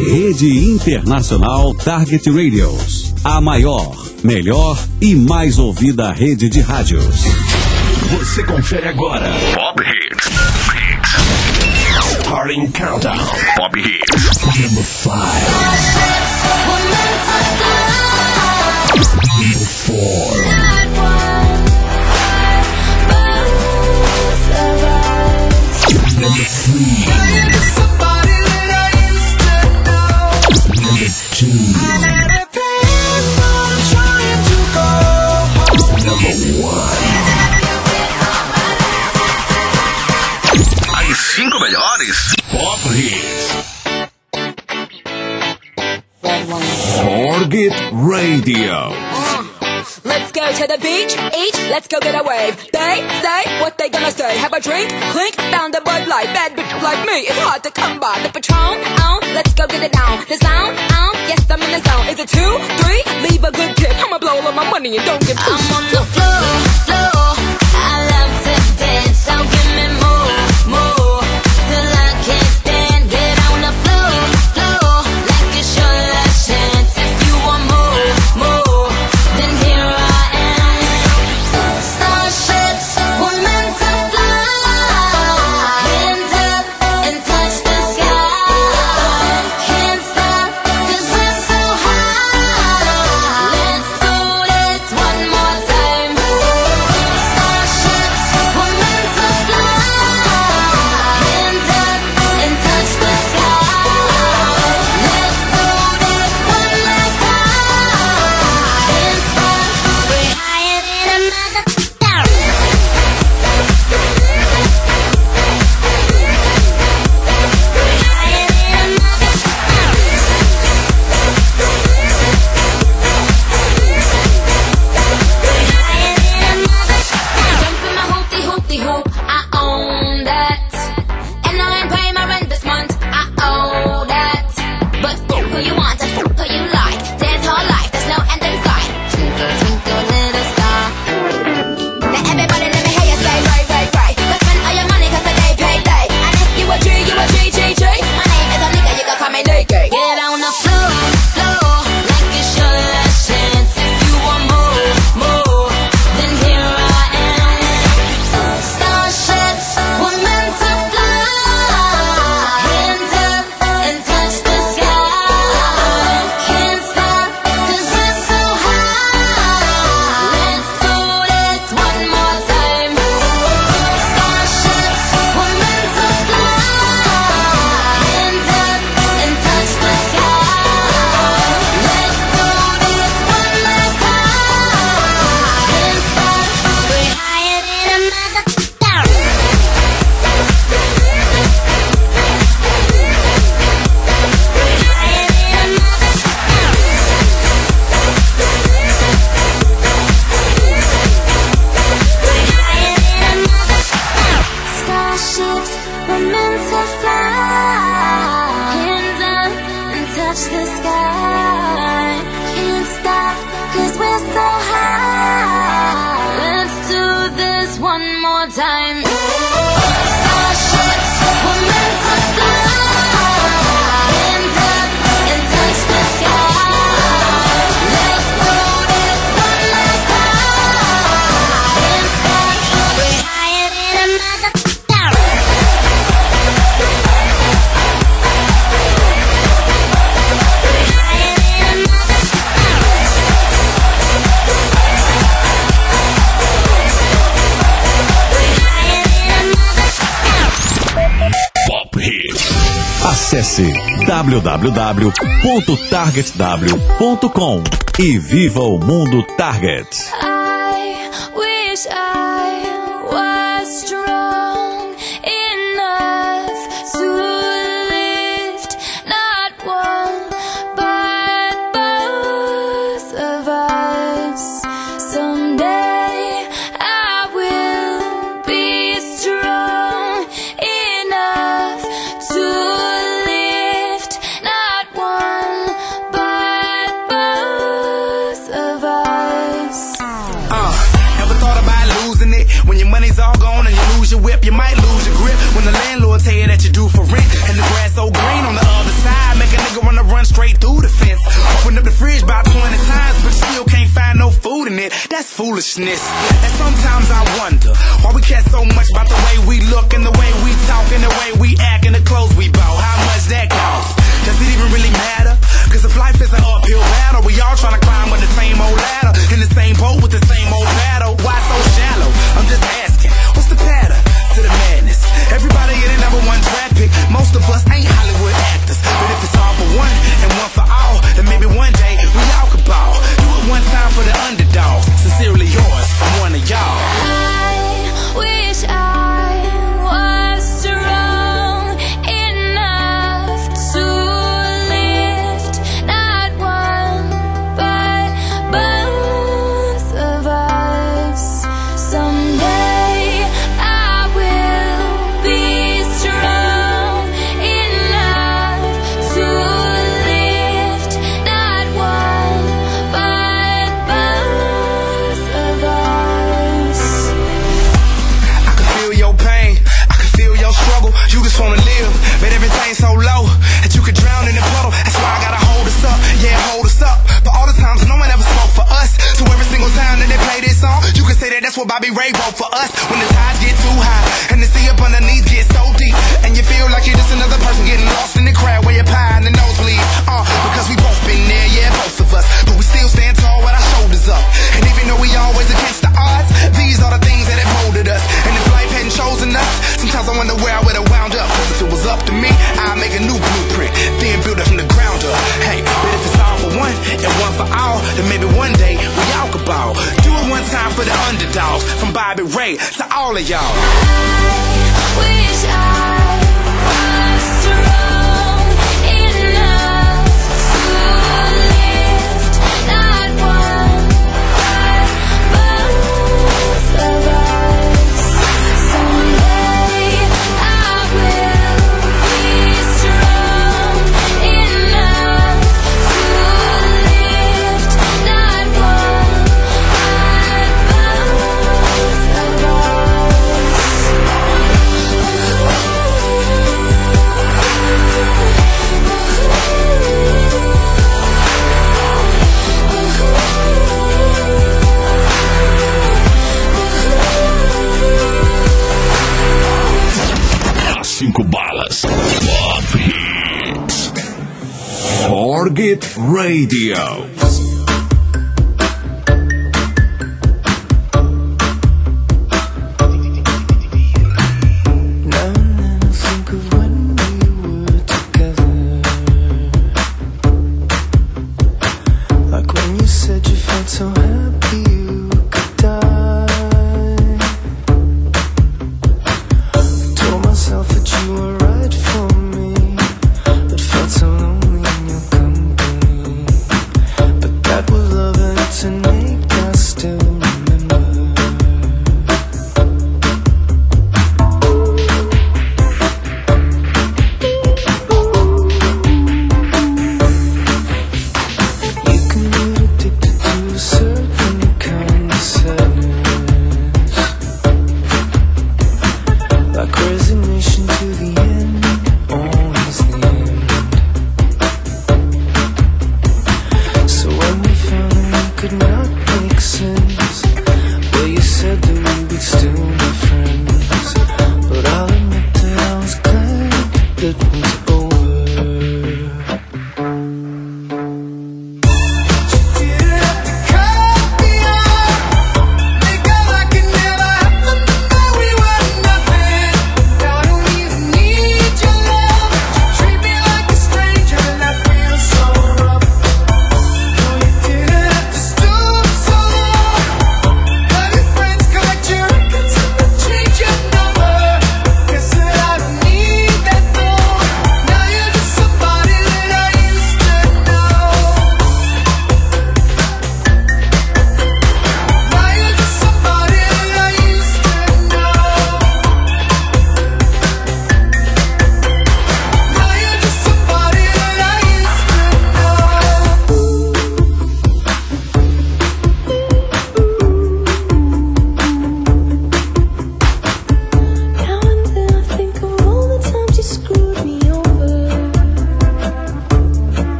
Rede Internacional Target Radios. A maior, melhor e mais ouvida rede de rádios. Você confere agora Pop Hits. Starting Countdown. Pop Hits. Number 5. Number 4. Number 3. Number 2. Number 1. As 5 melhores Pop Hits. Target Radio. Let's go to the beach, each, let's go get a wave. They say what they gonna say. Have a drink, clink, found a Bud Light. Bad bitch like me, it's hard to come by. The Patron, let's go get it down. The sound, yes I'm in the zone. Is it 2, 3? Leave a good tip. I'ma blow all my money and don't give two. I'm on the floor. I love to dance, so give me more, till I can't stand. Get on the floor, like it's your last chance. If you want more, then here I am. Starships were meant to fly. Hands up and touch the sky. Can't stop 'cause we're so high. Let's do this one more time. Starships were meant to fly. Hands up and touch the sky. Let's do this one last time. Can't stop, we're higher than a mother. Jump in my hoopty-hoop, I own that. And I ain't paying my rent this month, I owe that. But who you want and who you like. Dance all life, there's no end in sight. Twinkle, twinkle, little star. Now everybody let me hear you say right. Go spend all your money 'cause today payday. And if you a G, you a G. My name is a nigga, you can call me Nicky. Get on the floor, like it's your last chance. If you want more, then here I am. Starships were meant to fly. Hands up and touch the sky. Can't stop 'cause we're so high. Let's do this one more time. Starships were meant to fly. Hands up and touch the sky. Let's do this one last time. Can't stop, we're higher than a mother. Starships were meant to fly. Hands up and touch the sky. Can't stop 'cause we're so high. Let's do this one more time. Starships were meant to fly. Hands up and touch the sky. Let's do this one last time. Can't stop, we're higher than a mother. Pop Hits. Acesse www.targetw.com e viva o mundo Target. I wish I was strong enough to lift not one but both of us. Someday I will be strong enough to lift not one but both of us. Ever thought about losing it? When your money's all gone and you lose your whip, you might lose your grip. When the landlord tell you that you're due for rent and the grass so green on the other side, make a nigga run shit, that's foolishness. And sometimes I wonder why we care so much about the way we look and the way we talk and the way we act and the clothes we bought. How much that costs? Does it even really matter? Cause if life is an uphill battle, we all trying to climb with the same old ladder, in the same boat with the same old paddle. Why so shallow? I'm just asking, what's the pattern to the madness? Everybody in the number one draft pick. Most of us ain't Hollywood actors, but if it's all for one and one for all, then maybe one day we all could ball. Do it one time for the underdogs. Sincerely yours from one of y'all. I wish I was strong enough to lift not one but both of us. Someday I will be strong enough to lift not one but both of us. I can feel your pain, I can feel your struggle. You just wanna live, but everything's so low that you could drown in the puddle. That's why I gotta hold us up, yeah, hold us up. But all the times no one ever spoke for us. So every single time that they play this song, you can say that that's what Bobby Ray wrote for us. When the tides get too high and the sea up underneath gets so deep, and you feel like you're just another person getting lost in the crowd where you're pie and the nosebleed. Because we both been there, yeah, both of us. But we still stand tall with our shoulders up. And even though we always against the odds, these are the things that have molded us. And if life hadn't chosen us, sometimes I wonder where I would have wound up. Cause if it was up to me, I'd make a new blueprint, then build it from the ground up. Hey, but if it's all for one and one for all, then maybe one day we all could ball. Do it one time for the underdogs, from Bobby Ray to all of y'all. Wish I was strong enough to lift not one but both of us. Someday I will be strong enough to lift not one but both of Cinco balas. Pop Hits. Target Radio. Now and then I think of when we were together, like when you said you felt so happy you could die. I told myself that you were right for me, but felt so lonely in your company. But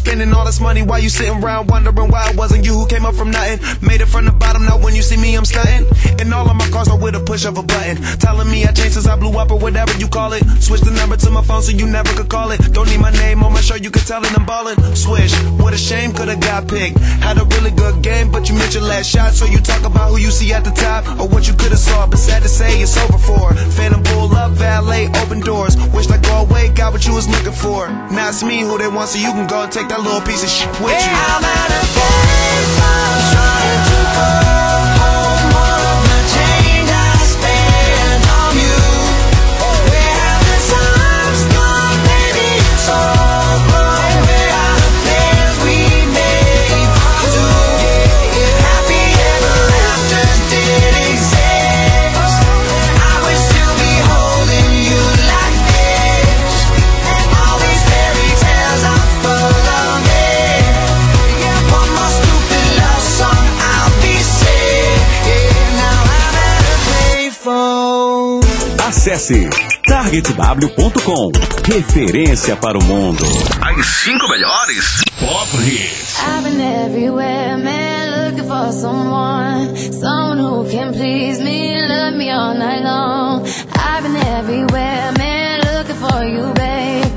spending all this money while you sitting around wondering why it wasn't you who came up from nothing. Made it from the bottom, now when you see me I'm stunting. And all of my cars are with a push of a button, telling me I changed since I blew up or whatever you call it. Switch the number to my phone so you never could call it. Don't need my name on my shirt, you can tell it I'm ballin'. Swish, what a shame, could've got picked. Had a really good game, but you missed your last shot. So you talk about who you see at the top or what you could've saw, but sad to say it's over for. Phantom pull up, valet, open doors. Wished I go away, got what you was looking for. Now it's me who they want, so you can go and take that little piece of shit with you. I'm at a payphone, trying to call home all of my change I spent on you. Where have the times gone, baby? It's all gone. Where are the plans we made for two? Happy ever after did exist. I would still be holding you like this. All these fairy tales are full of it. One more stupid love song, I'll be sick. Now I'm at a payphone. Acesse targetw.com. Referência para o mundo. As 5 melhores Pop Hits. I've been everywhere, man, looking for someone who can please me, love me all night long. I've been everywhere, man, looking for you, babe,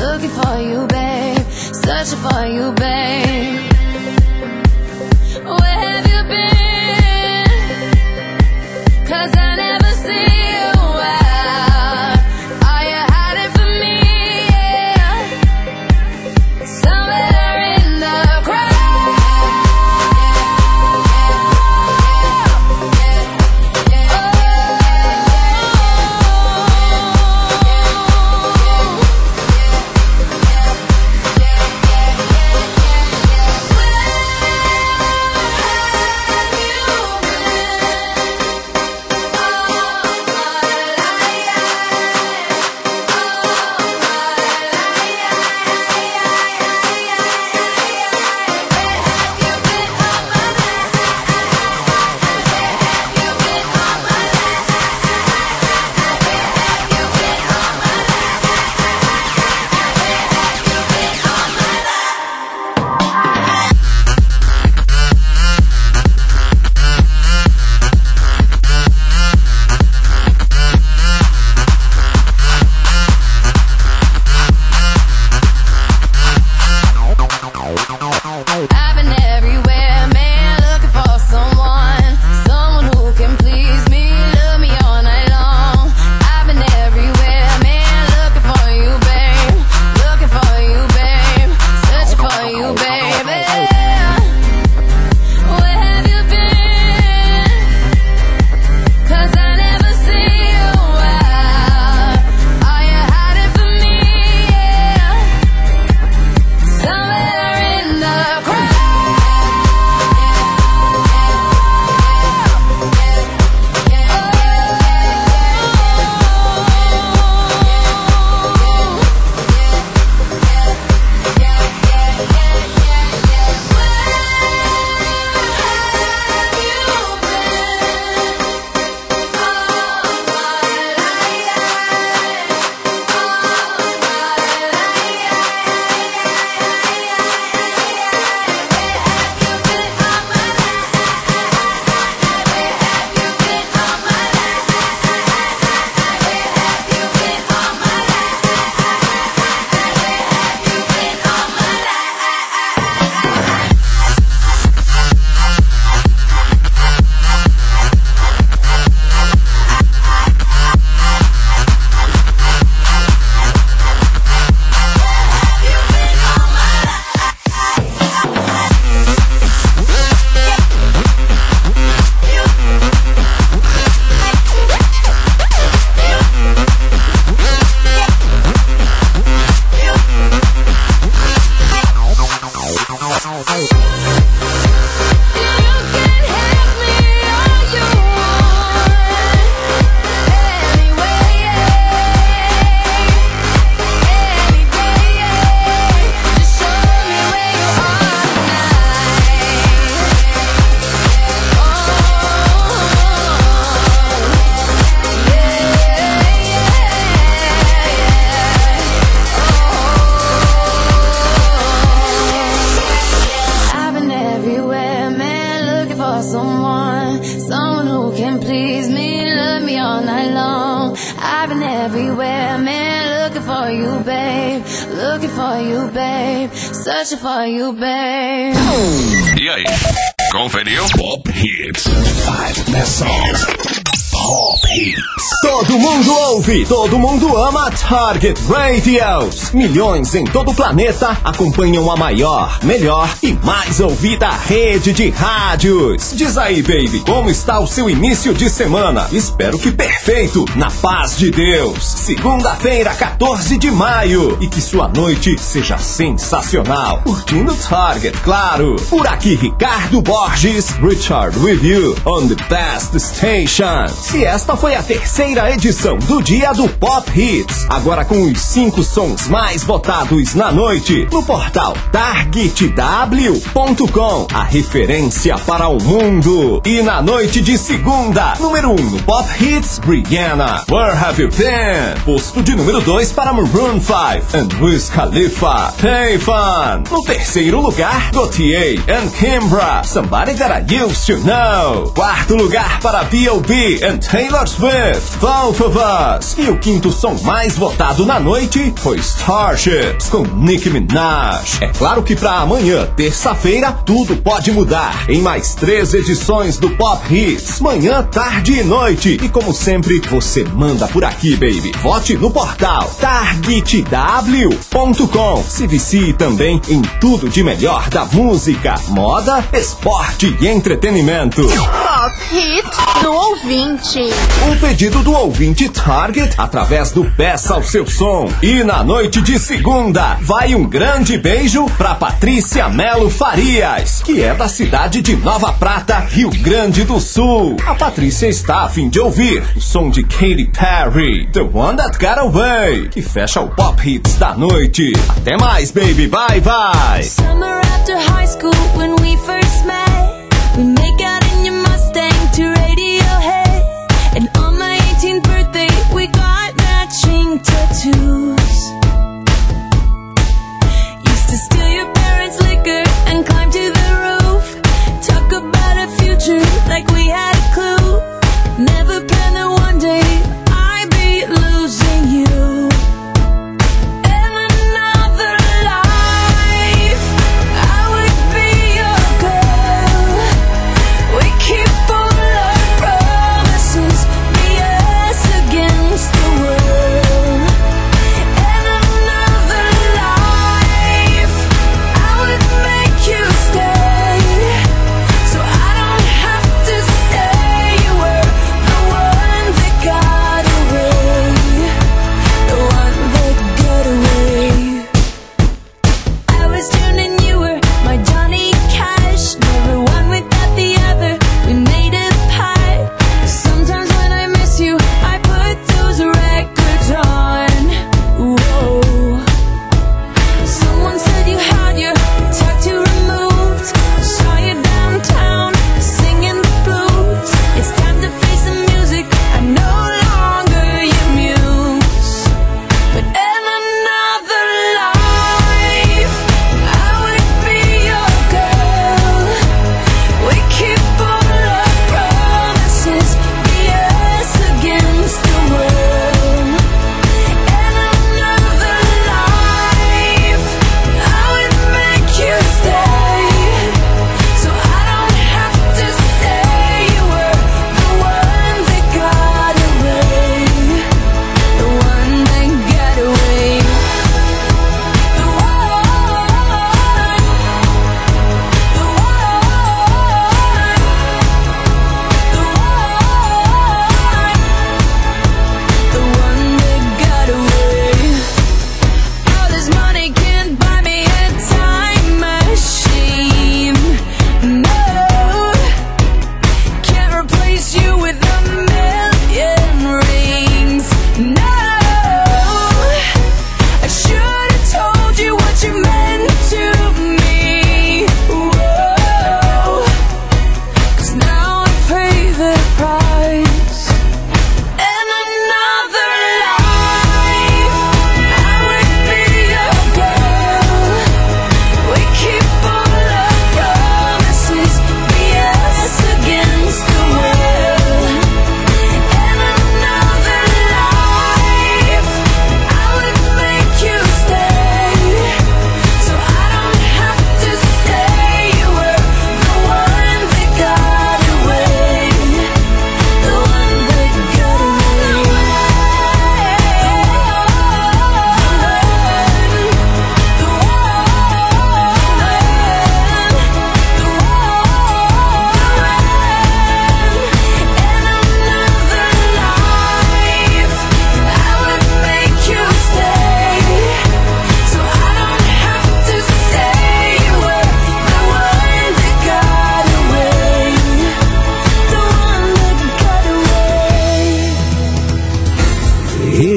searching for you, babe. Where have you been? 'Cause I never see you out. Are you hiding from me? Yeah. Somewhere in the crowd. for you, babe. Looking for you, babe. Searching for you, babe. E aí, conferiu? Pop Hits. 5 best songs. Pop Hits. Todo mundo ouve, todo mundo ama Target Radios. Milhões em todo o planeta acompanham a maior, melhor e mais ouvida rede de rádios. Diz aí, baby, como está o seu início de semana? Espero que perfeito, na paz de Deus. Segunda-feira, 14 de maio. E que sua noite seja sensacional. Curtindo Target, claro. Por aqui, Ricardo Borges, Richard with you on the best station. E esta foi a terceira edição do Dia do Pop Hits. Agora com os 5 sons mais votados na noite no portal targetw.com, a referência para o mundo. E na noite de segunda, número 1 no Pop Hits, Rihanna, Where Have You Been? Posto de número 2 para Maroon 5 and Wiz Khalifa, Hey Fun. No terceiro lugar, Gautier and Kimbra, Somebody That I Used to Know. Quarto lugar para B.O.B. and Taylor Swift, Both of Us. E o quinto som mais votado na noite foi Starships, com Nicki Minaj. É claro que pra amanhã, terça-feira, tudo pode mudar. Em mais 3 edições do Pop Hits, manhã, tarde e noite. E como sempre, você manda por aqui, baby. Vote no portal targetw.com. Se vicie também em tudo de melhor da música, moda, esporte e entretenimento. Pop Hits do ouvinte. O pedido do ouvinte Target através do Peça o Seu Som. E na noite de segunda, vai um grande beijo pra Patrícia Melo Farias, que é da cidade de Nova Prata, Rio Grande do Sul. A Patrícia está a fim de ouvir o som de Katy Perry, The One That Got Away, que fecha o Pop Hits da noite. Até mais, baby, bye bye. Summer after high school when we first met, we make out in your Mustang to Radiohead. And on my 18th birthday, we got matching tattoos. Used to steal your parents' liquor and climb to the roof. Talk about a future like we had a clue. Never planned that one day I'd be losing you. In another life, I would be your girl. We keep all our promises, be us against the world. In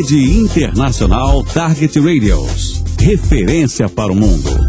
Rede Internacional Target Radios. Referência para o mundo.